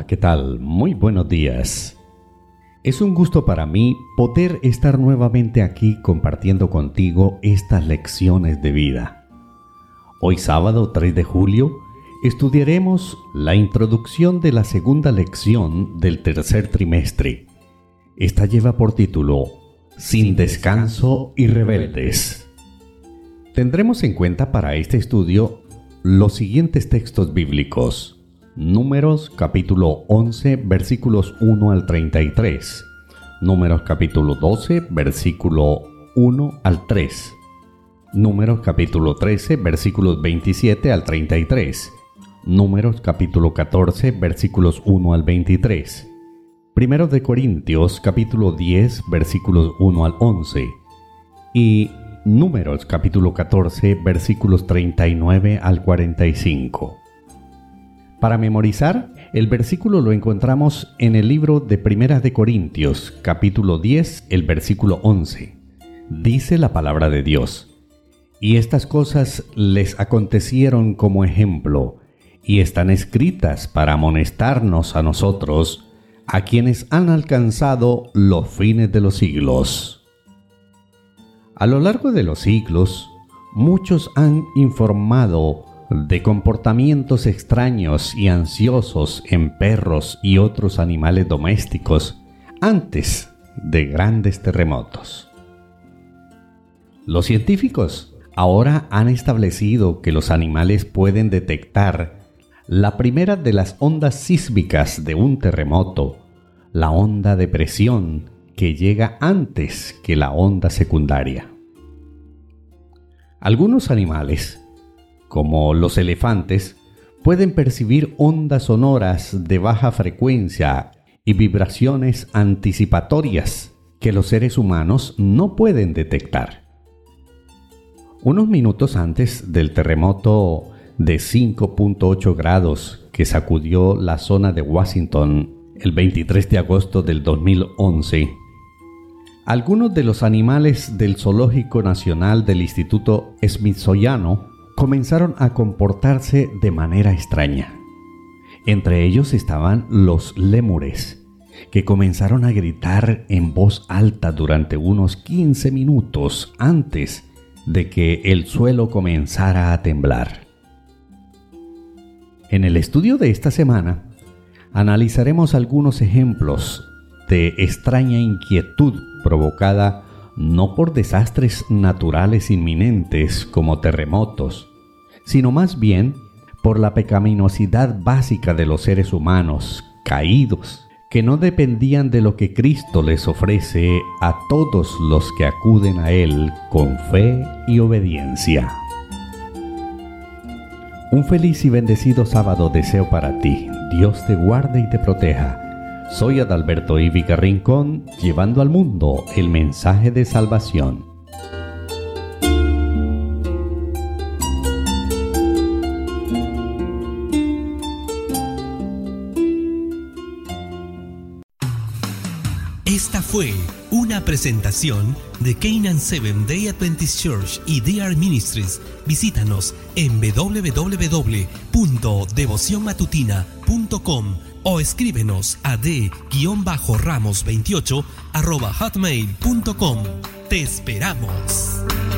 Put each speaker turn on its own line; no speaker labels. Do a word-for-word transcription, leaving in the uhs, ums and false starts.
¿qué tal? Muy buenos días. Es un gusto para mí poder estar nuevamente aquí compartiendo contigo estas lecciones de vida. Hoy sábado tres de julio estudiaremos la introducción de la segunda lección del tercer trimestre. Esta lleva por título Sin descanso y rebeldes. Tendremos en cuenta para este estudio los siguientes textos bíblicos. Números capítulo once versículos uno al treinta y tres. Números capítulo doce versículo uno al tres. Números capítulo trece versículos veintisiete al treinta y tres. Números capítulo catorce versículos uno al veintitrés. Primero de Corintios capítulo diez versículos uno al once. Y Números capítulo catorce versículos treinta y nueve al cuarenta y cinco. Para memorizar, el versículo lo encontramos en el libro de Primera de Corintios, capítulo diez, el versículo once. Dice la palabra de Dios: Y estas cosas les acontecieron como ejemplo, y están escritas para amonestarnos a nosotros, a quienes han alcanzado los fines de los siglos. A lo largo de los siglos, muchos han informado de comportamientos extraños y ansiosos en perros y otros animales domésticos antes de grandes terremotos. Los científicos ahora han establecido que los animales pueden detectar la primera de las ondas sísmicas de un terremoto, la onda de presión que llega antes que la onda secundaria. Algunos animales, como los elefantes, pueden percibir ondas sonoras de baja frecuencia y vibraciones anticipatorias que los seres humanos no pueden detectar. Unos minutos antes del terremoto de cinco punto ocho grados que sacudió la zona de Washington el veintitrés de agosto del dos mil once, algunos de los animales del Zoológico Nacional del Instituto Smithsoniano comenzaron a comportarse de manera extraña. Entre ellos estaban los lémures, que comenzaron a gritar en voz alta durante unos quince minutos antes de que el suelo comenzara a temblar. En el estudio de esta semana, analizaremos algunos ejemplos de extraña inquietud provocada no por desastres naturales inminentes como terremotos, sino más bien por la pecaminosidad básica de los seres humanos caídos, que no dependían de lo que Cristo les ofrece a todos los que acuden a Él con fe y obediencia. Un feliz y bendecido sábado deseo para ti. Dios te guarde y te proteja. Soy Adalberto Ivica Rincón, llevando al mundo el mensaje de salvación.
Esta fue una presentación de Canaan Seventh Day Adventist Church y D R Ministries. Visítanos en doble u doble u doble u punto devoción matutina punto com o escríbenos a d ramos veintiocho arroba hotmail punto com. ¡Te esperamos!